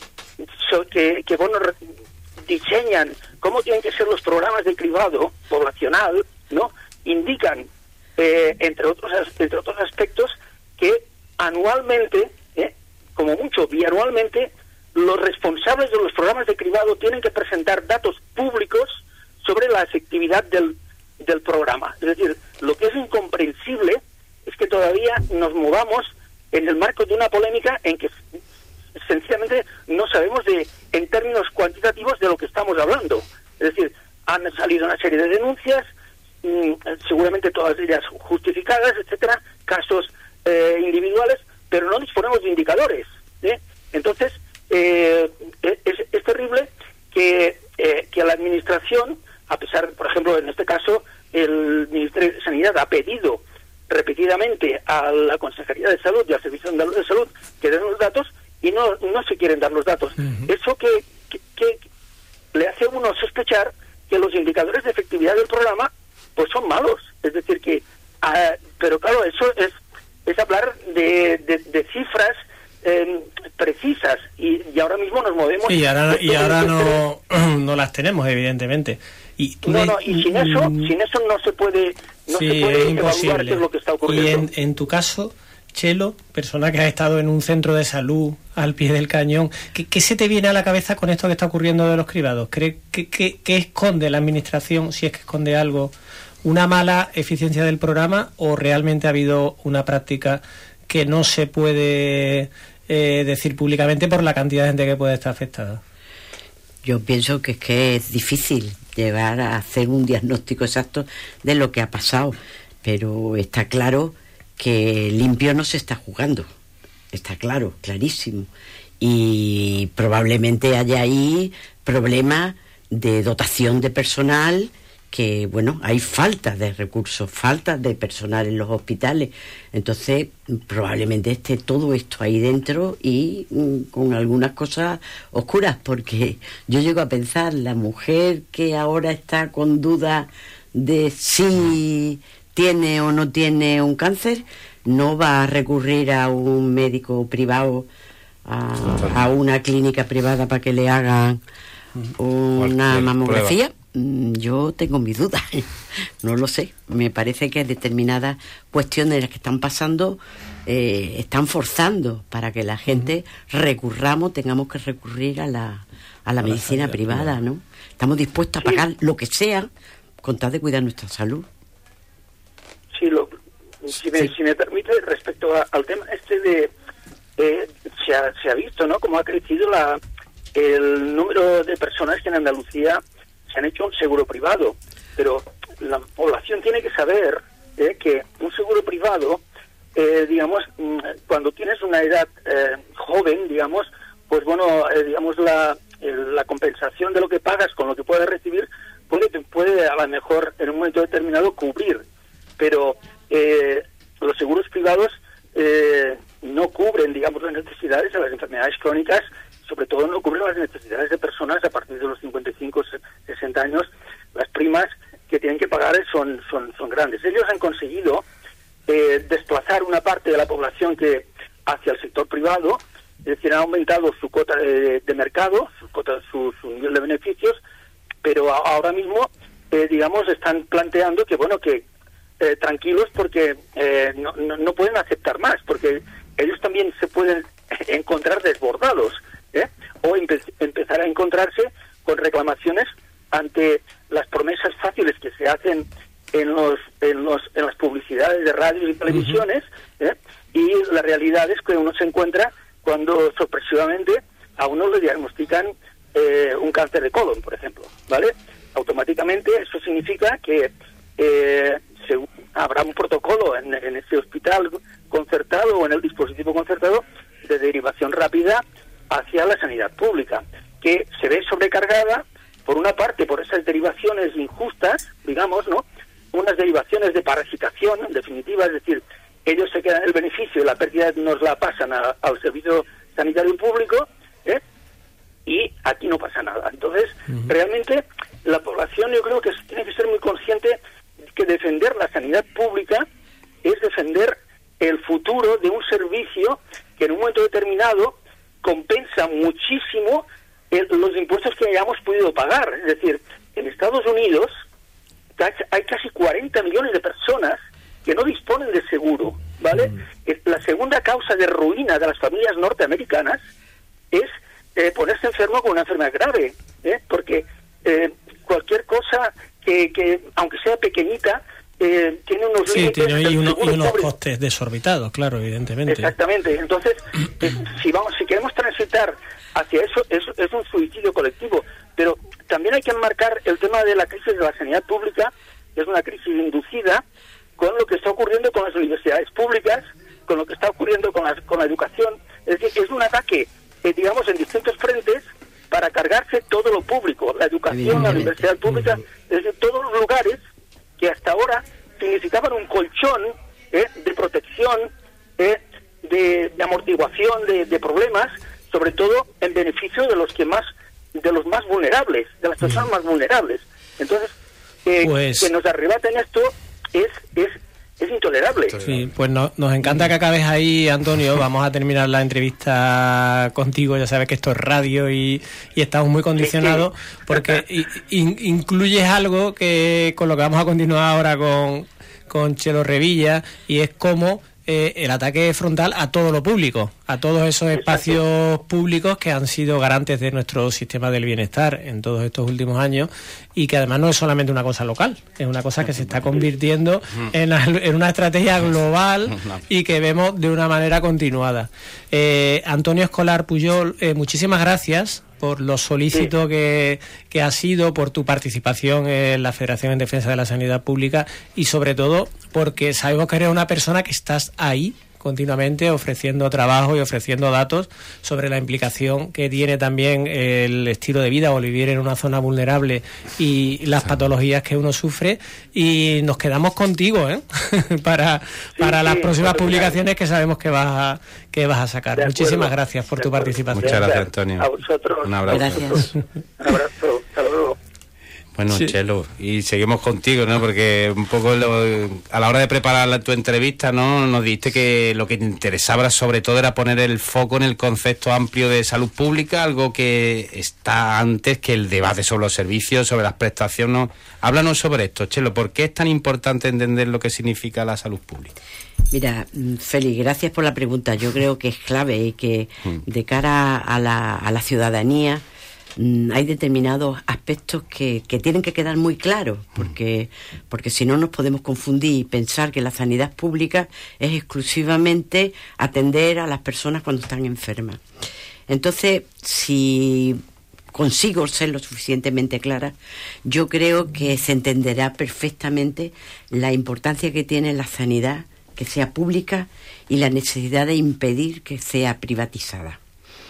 so, que, que bueno, diseñan cómo tienen que ser los programas de cribado poblacional, ¿no? Indican, eh, entre otros entre otros aspectos, que anualmente, eh, como mucho bianualmente, los responsables de los programas de cribado tienen que presentar datos públicos sobre la efectividad del del programa. Es decir, lo que es incomprensible es que todavía nos movamos en el marco de una polémica en que sencillamente no sabemos de en términos cuantitativos de lo que estamos hablando. Es decir, han salido una serie de denuncias, mmm, seguramente todas ellas justificadas, etcétera, casos eh, individuales, pero no disponemos de indicadores, ¿eh? Entonces, eh, es, es terrible que, eh, que la administración, a pesar, por ejemplo, en este caso, el Ministerio de Sanidad ha pedido repetidamente a la Consejería de Salud y al Servicio Andaluz de Salud que den los datos y no no se quieren dar los datos. Uh-huh. Eso que, que, que le hace a uno sospechar que los indicadores de efectividad del programa pues son malos. Es decir, que... Uh, pero claro, eso es, es hablar de, de, de cifras eh, precisas y, y ahora mismo nos movemos... Sí, y ahora, y ahora no, no las tenemos, evidentemente. Y tú no, de, no, y sin eso, mm, sin eso no se puede, no sí, se puede es evaluar qué es lo que está ocurriendo. Y en, en tu caso, Chelo, persona que ha estado en un centro de salud al pie del cañón, ¿qué, qué se te viene a la cabeza con esto que está ocurriendo de los cribados? ¿Cree que, que, que esconde la administración, si es que esconde algo, una mala eficiencia del programa o realmente ha habido una práctica que no se puede eh, decir públicamente por la cantidad de gente que puede estar afectada? Yo pienso que es que es difícil llegar a hacer un diagnóstico exacto de lo que ha pasado, pero está claro que limpio no se está jugando, está claro, clarísimo, y probablemente haya ahí problemas de dotación de personal, que bueno, hay falta de recursos, falta de personal en los hospitales, entonces probablemente esté todo esto ahí dentro y mm, con algunas cosas oscuras, porque yo llego a pensar, la mujer que ahora está con duda de si tiene o no tiene un cáncer, no va a recurrir a un médico privado, a, a una clínica privada para que le hagan una mamografía. Yo tengo mis dudas, no lo sé. Me parece que determinadas cuestiones que están pasando eh, están forzando para que la gente recurramos, tengamos que recurrir a la, a la medicina privada, ¿no? Estamos dispuestos a pagar lo que sea con tal de cuidar nuestra salud. Sí, lo, si, me, sí. si me permite, respecto a, al tema este de... Eh, se, ha, se ha visto, ¿no?, cómo ha crecido la, el número de personas que en Andalucía se han hecho un seguro privado, pero la población tiene que saber eh, que un seguro privado, eh, digamos, cuando tienes una edad eh, joven, digamos, pues bueno, eh, digamos, la, el, la compensación de lo que pagas con lo que puedes recibir puede, puede a lo mejor en un momento determinado cubrir, pero eh, los seguros privados eh, no cubren, digamos, las necesidades de las enfermedades crónicas, sobre todo no cubren las necesidades de personas a partir de los cincuenta y cinco, sesenta años. Las primas que tienen que pagar son, son, son grandes. Ellos han conseguido eh, desplazar una parte de la población que hacia el sector privado, es decir, han aumentado su cuota de, de mercado, su, cuota, su, su nivel de beneficios, pero a, ahora mismo, eh, digamos, están planteando que, bueno, que eh, tranquilos porque eh, no, no, no pueden aceptar más, porque ellos también se pueden encontrar desbordados, ¿eh? o empe empezar a encontrarse con reclamaciones ante las promesas fáciles que se hacen en los en los en las publicidades de radios y televisiones, ¿eh? y la realidad es que uno se encuentra cuando sorpresivamente a uno le diagnostican eh, un cáncer de colon, por ejemplo, ¿vale? Automáticamente eso significa que eh, se, habrá un protocolo en, en ese hospital concertado o en el dispositivo concertado de derivación rápida hacia la sanidad pública, que se ve sobrecargada, por una parte, por esas derivaciones injustas, digamos, ¿no? Unas derivaciones de parasitación, en definitiva, es decir, ellos se quedan el beneficio y la pérdida nos la pasan a, al servicio sanitario público, ¿eh? Y aquí no pasa nada. Entonces, uh-huh. realmente, la población yo creo que tiene que ser muy consciente que defender la sanidad pública es defender el futuro de un servicio que en un momento determinado compensa muchísimo el, los impuestos que hayamos podido pagar. Es decir, en Estados Unidos hay casi cuarenta millones de personas que no disponen de seguro, ¿vale? Mm. La segunda causa de ruina de las familias norteamericanas es eh, ponerse enfermo con una enfermedad grave, ¿eh? Porque eh, cualquier cosa que, que, aunque sea pequeñita, eh, tiene unos sí, límites. Tiene y, uno, y unos costes desorbitados, claro, evidentemente. Exactamente. Entonces, eh, si vamos, si queremos transitar hacia eso, es, es un suicidio colectivo. Pero también hay que enmarcar el tema de la crisis de la sanidad pública, que es una crisis inducida con lo que está ocurriendo con las universidades públicas, con lo que está ocurriendo con la, con la educación. Es decir, es un ataque, eh, digamos, en distintos frentes para cargarse todo lo público, la educación, la universidad pública, es decir, todos los lugares que hasta ahora significaban un colchón eh, de protección, eh, de, de amortiguación de, de problemas, sobre todo en beneficio de los que más, de los más vulnerables, de las personas más vulnerables. Entonces, eh, pues... que nos arrebaten esto es es es intolerable. Sí, pues no, nos encanta que acabes ahí, Antonio. Vamos a terminar la entrevista contigo. Ya sabes que esto es radio y, y estamos muy condicionados porque in, incluyes algo que con lo que vamos a continuar ahora con, con Chelo Revilla, y es cómo eh, el ataque frontal a todo lo público, a todos esos espacios Exacto. públicos que han sido garantes de nuestro sistema del bienestar en todos estos últimos años, y que además no es solamente una cosa local, es una cosa que se está convirtiendo en, en una estrategia global y que vemos de una manera continuada. Eh, Antonio Escolar Pujol, eh, muchísimas gracias por lo solícito sí. que, que ha sido, por tu participación en la Federación en Defensa de la Sanidad Pública, y sobre todo porque sabemos que eres una persona que estás ahí continuamente ofreciendo trabajo y ofreciendo datos sobre la implicación que tiene también el estilo de vida o vivir en una zona vulnerable y las sí. patologías que uno sufre, y nos quedamos contigo ¿eh? para, sí, para sí, las próximas publicaciones que sabemos que vas a, que vas a sacar. Muchísimas gracias por tu participación. Muchas gracias, Antonio. A vosotros. Un abrazo. Gracias. Un abrazo. Hasta luego. Bueno, sí. Chelo, y seguimos contigo, ¿no? Porque un poco lo, a la hora de preparar la, tu entrevista, ¿no? Nos dijiste que lo que te interesaba sobre todo era poner el foco en el concepto amplio de salud pública, algo que está antes que el debate sobre los servicios, sobre las prestaciones. ¿No? Háblanos sobre esto, Chelo. ¿Por qué es tan importante entender lo que significa la salud pública? Mira, Félix, gracias por la pregunta. Yo creo que es clave y que de cara a la, a la ciudadanía hay determinados aspectos que, que tienen que quedar muy claros, porque, porque si no nos podemos confundir y pensar que la sanidad pública es exclusivamente atender a las personas cuando están enfermas. Entonces, si consigo ser lo suficientemente clara, yo creo que se entenderá perfectamente la importancia que tiene la sanidad, que sea pública, y la necesidad de impedir que sea privatizada.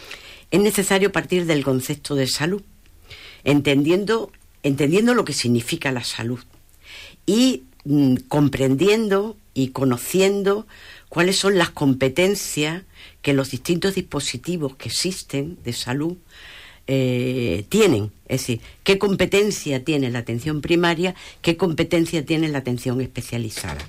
Es necesario partir del concepto de salud, entendiendo, entendiendo lo que significa la salud y mm, comprendiendo y conociendo cuáles son las competencias que los distintos dispositivos que existen de salud eh, tienen. Es decir, qué competencia tiene la atención primaria, qué competencia tiene la atención especializada.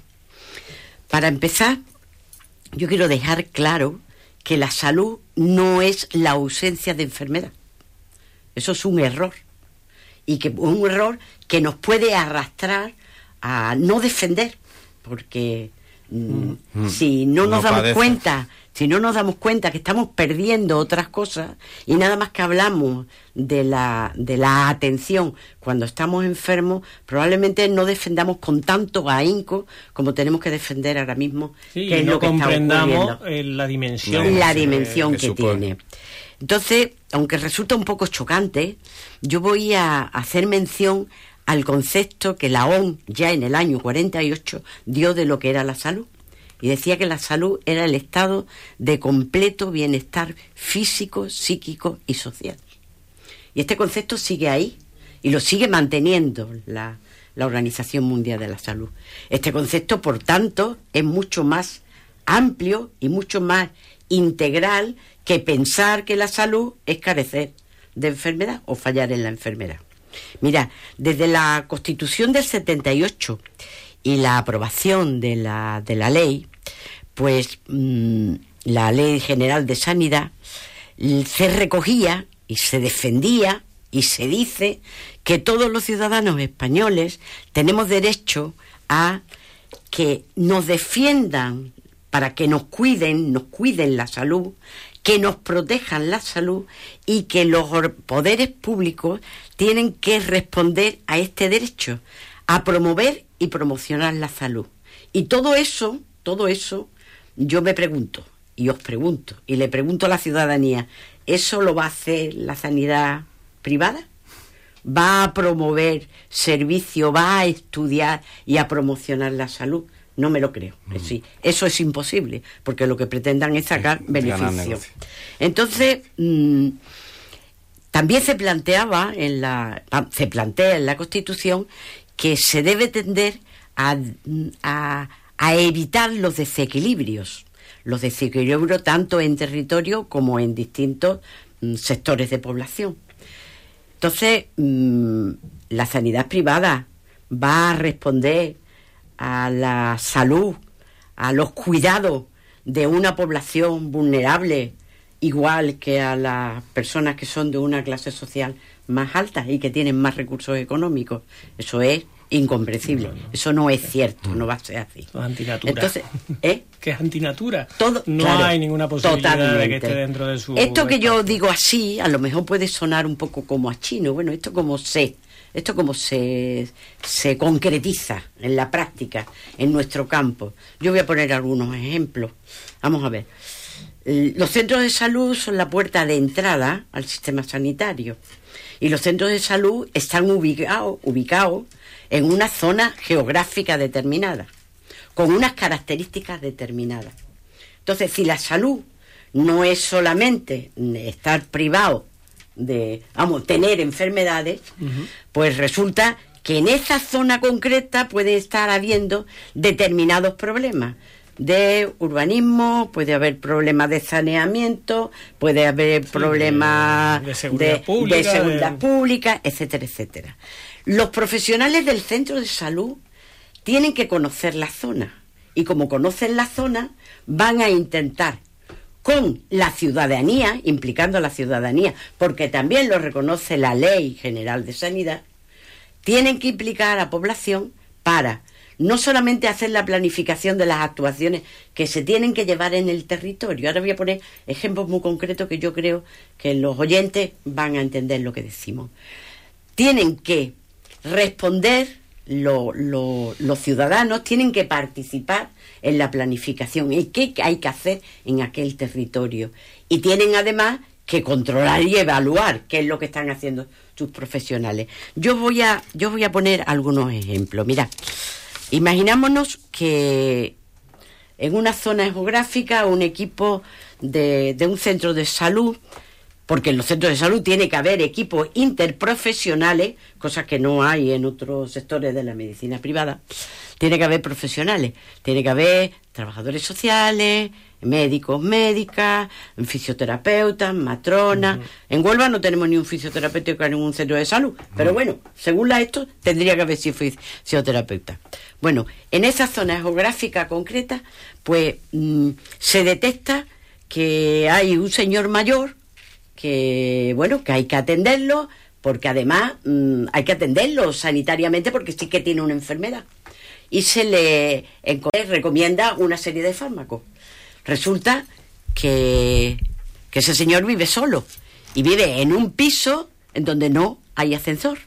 Para empezar, yo quiero dejar claro que la salud no es la ausencia de enfermedad. Eso es un error. Y que un error que nos puede arrastrar a no defender, porque Mm. Mm. Si no nos no damos padece. cuenta, si no nos damos cuenta que estamos perdiendo otras cosas y nada más que hablamos de la de la atención cuando estamos enfermos, probablemente no defendamos con tanto ahínco como tenemos que defender ahora mismo, sí, que es no lo que comprendamos está eh, la dimensión, la dimensión que, que supone. tiene. Entonces, aunque resulta un poco chocante, yo voy a hacer mención al concepto que la O M S ya en el año cuarenta y ocho dio de lo que era la salud. Y decía que la salud era el estado de completo bienestar físico, psíquico y social. Y este concepto sigue ahí y lo sigue manteniendo la, la Organización Mundial de la Salud. Este concepto, por tanto, es mucho más amplio y mucho más integral que pensar que la salud es carecer de enfermedad o fallar en la enfermedad. Mira, desde la Constitución del setenta y ocho y la aprobación de la, de la ley, pues mmm, la Ley General de Sanidad, se recogía y se defendía y se dice que todos los ciudadanos españoles tenemos derecho a que nos defiendan, para que nos cuiden, nos cuiden la salud, que nos protejan la salud y que los poderes públicos tienen que responder a este derecho, a promover y promocionar la salud. Y todo eso, todo eso, yo me pregunto, y os pregunto, y le pregunto a la ciudadanía, ¿eso lo va a hacer la sanidad privada? ¿Va a promover servicio, va a estudiar y a promocionar la salud? No me lo creo. Mm. Sí, eso es imposible, porque lo que pretendan es sacar sí, beneficio. Entonces, mmm, también se planteaba en la, se plantea en la Constitución que se debe tender a, a, a evitar los desequilibrios, los desequilibrios tanto en territorio como en distintos mmm, sectores de población. Entonces, mmm, la sanidad privada va a responder a la salud, a los cuidados de una población vulnerable, igual que a las personas que son de una clase social más alta y que tienen más recursos económicos. Eso es incomprensible. Eso no es cierto, no va a ser así. Eso es antinatura. Entonces, ¿eh? ¿Qué es antinatura? Todo, no claro, hay ninguna posibilidad totalmente. de que esté dentro de su... Esto que espacio. yo digo así, a lo mejor puede sonar un poco como a chino. Bueno, esto como sé. Esto como se, se concretiza en la práctica, en nuestro campo. Yo voy a poner algunos ejemplos. Vamos a ver. Los centros de salud son la puerta de entrada al sistema sanitario. Y los centros de salud están ubicados, ubicados en una zona geográfica determinada, con unas características determinadas. Entonces, si la salud no es solamente estar privado de, vamos, tener enfermedades, uh-huh. pues resulta que en esa zona concreta puede estar habiendo determinados problemas de urbanismo, puede haber problemas de saneamiento, puede haber sí, problemas de, de seguridad, de, pública, de seguridad de... pública, etcétera, etcétera. Los profesionales del centro de salud tienen que conocer la zona y como conocen la zona van a intentar con la ciudadanía, implicando a la ciudadanía, porque también lo reconoce la Ley General de Sanidad, tienen que implicar a la población para no solamente hacer la planificación de las actuaciones que se tienen que llevar en el territorio. Ahora voy a poner ejemplos muy concretos que yo creo que los oyentes van a entender lo que decimos. Tienen que responder, lo, lo, los ciudadanos tienen que participar en la planificación y qué hay que hacer en aquel territorio. Y tienen además que controlar y evaluar qué es lo que están haciendo sus profesionales. Yo voy a, yo voy a poner algunos ejemplos. Mirad, imaginámonos que en una zona geográfica un equipo de, de un centro de salud, porque en los centros de salud tiene que haber equipos interprofesionales, cosas que no hay en otros sectores de la medicina privada. Tiene que haber profesionales, tiene que haber trabajadores sociales, médicos, médicas, fisioterapeutas, matronas. Uh-huh. En Huelva no tenemos ni un fisioterapeuta en un centro de salud, uh-huh. pero bueno, según la esto, tendría que haber fisioterapeuta. Bueno, en esa zona geográfica concreta, pues mmm, se detecta que hay un señor mayor que, bueno, que hay que atenderlo, porque además mmm, hay que atenderlo sanitariamente porque sí que tiene una enfermedad. y se le recomienda una serie de fármacos. Resulta que, que ese señor vive solo y vive en un piso en donde no hay ascensor.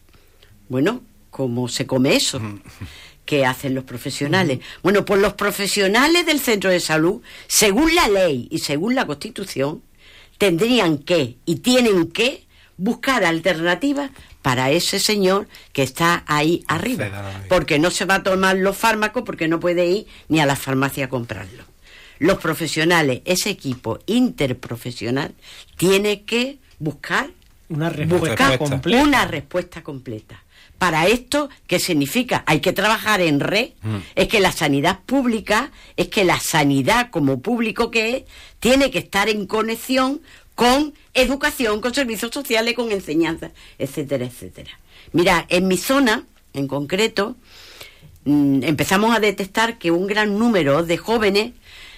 Bueno, ¿cómo se come eso? ¿Qué hacen los profesionales? Bueno, pues los profesionales del centro de salud, según la ley y según la Constitución, tendrían que y tienen que buscar alternativas para ese señor que está ahí arriba, porque no se va a tomar los fármacos, porque no puede ir ni a la farmacia a comprarlos. Los profesionales, ese equipo interprofesional, tiene que buscar una respuesta, buscar completa. una respuesta completa. Para esto, ¿qué significa? Hay que trabajar en red. Mm. Es que la sanidad pública, es que la sanidad como público que es, tiene que estar en conexión con educación, con servicios sociales, con enseñanza, etcétera, etcétera. Mira, en mi zona, en concreto, mmm, empezamos a detectar que un gran número de jóvenes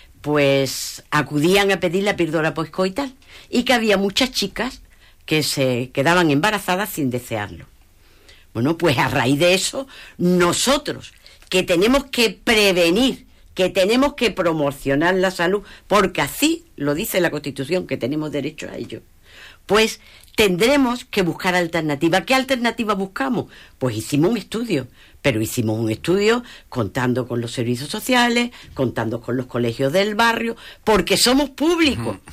pues acudían a pedir la píldora poscoital y que había muchas chicas que se quedaban embarazadas sin desearlo. Bueno, pues a raíz de eso, nosotros que tenemos que prevenir, que tenemos que promocionar la salud, porque así lo dice la Constitución, que tenemos derecho a ello, pues tendremos que buscar alternativas. ¿Qué alternativa buscamos? Pues hicimos un estudio, pero hicimos un estudio contando con los servicios sociales, contando con los colegios del barrio, porque somos públicos. Uh-huh.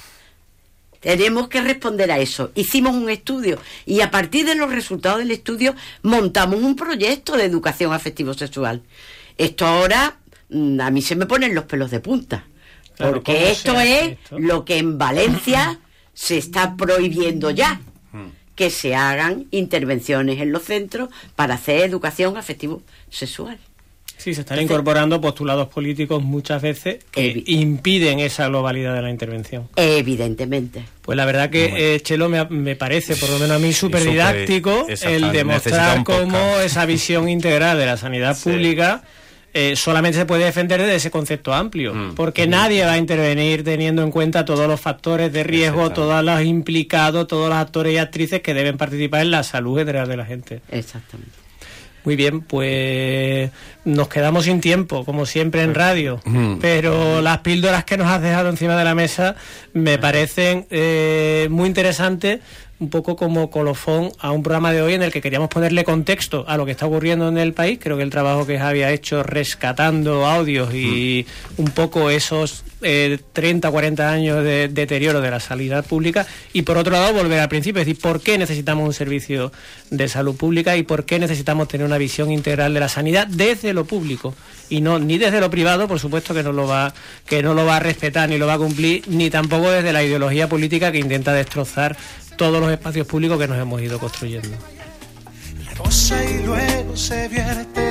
Tenemos que responder a eso. Hicimos un estudio y a partir de los resultados del estudio montamos un proyecto de educación afectivo-sexual. Esto ahora a mí se me ponen los pelos de punta, claro, porque esto es esto? lo que en Valencia se está prohibiendo ya, que se hagan intervenciones en los centros para hacer educación afectivo-sexual. Sí, se están Entonces, incorporando postulados políticos muchas veces que evi- impiden esa globalidad de la intervención. Evidentemente. Pues la verdad que, bueno. eh, Chelo, me, me parece, por lo menos a mí, súper didáctico el demostrar cómo esa visión integral de la sanidad sí. pública eh, solamente se puede defender desde ese concepto amplio, mm. porque mm. nadie va a intervenir teniendo en cuenta todos los factores de riesgo, todos los implicados, todos los actores y actrices que deben participar en la salud general de la gente. Exactamente. Muy bien, pues nos quedamos sin tiempo, como siempre en radio, mm. pero las píldoras que nos has dejado encima de la mesa me parecen eh, muy interesantes, un poco como colofón a un programa de hoy en el que queríamos ponerle contexto a lo que está ocurriendo en el país. Creo que el trabajo que Javi ha hecho rescatando audios y mm. un poco esos eh, treinta o cuarenta años de deterioro de la sanidad pública, y por otro lado volver al principio, es decir, ¿por qué necesitamos un servicio de salud pública y por qué necesitamos tener una visión integral de la sanidad desde lo público y no ni desde lo privado, por supuesto, que no lo va que no lo va a respetar ni lo va a cumplir, ni tampoco desde la ideología política que intenta destrozar todos los espacios públicos que nos hemos ido construyendo. Rebosa y luego se vierte,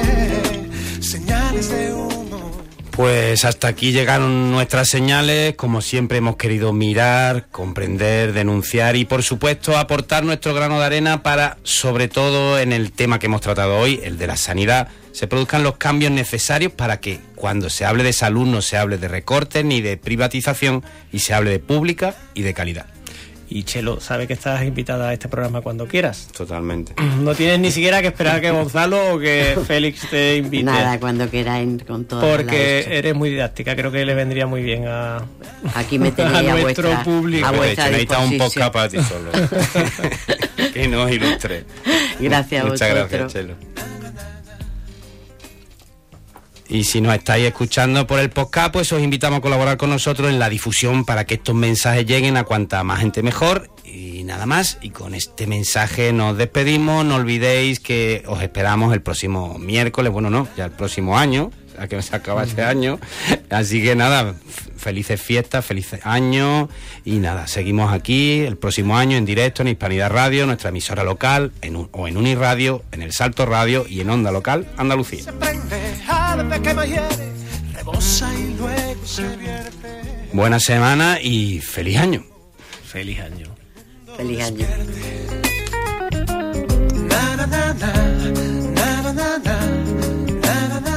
señales de humo. Pues hasta aquí llegaron nuestras señales. Como siempre hemos querido mirar, comprender, denunciar y por supuesto aportar nuestro grano de arena para, sobre todo en el tema que hemos tratado hoy, el de la sanidad, se produzcan los cambios necesarios para que cuando se hable de salud no se hable de recortes ni de privatización y se hable de pública y de calidad. Y Chelo, sabe que estás invitada a este programa cuando quieras. Totalmente. No tienes ni siquiera que esperar que Gonzalo o que Félix te invite. Nada, cuando quieras, con toda Porque eres muy didáctica, creo que le vendría muy bien a, Aquí me tenéis a, a nuestro vuestra, público. A vuestra necesitas un podcast para ti solo. Que nos ilustre. Gracias a Muchas vosotros. gracias, Chelo. Y si nos estáis escuchando por el podcast, pues os invitamos a colaborar con nosotros en la difusión para que estos mensajes lleguen a cuanta más gente mejor. Y nada más, y con este mensaje nos despedimos. No olvidéis que os esperamos el próximo miércoles, bueno no, ya el próximo año, a que se acaba este año. Así que nada, felices fiestas, felices años. Y nada, seguimos aquí el próximo año en directo en Hispanidad Radio, nuestra emisora local, en un, o en Uniradio, en El Salto Radio y en Onda Local Andalucía. Buena semana y feliz año. Feliz año. Feliz año. Na, na, na, na, na, na, na, na, na.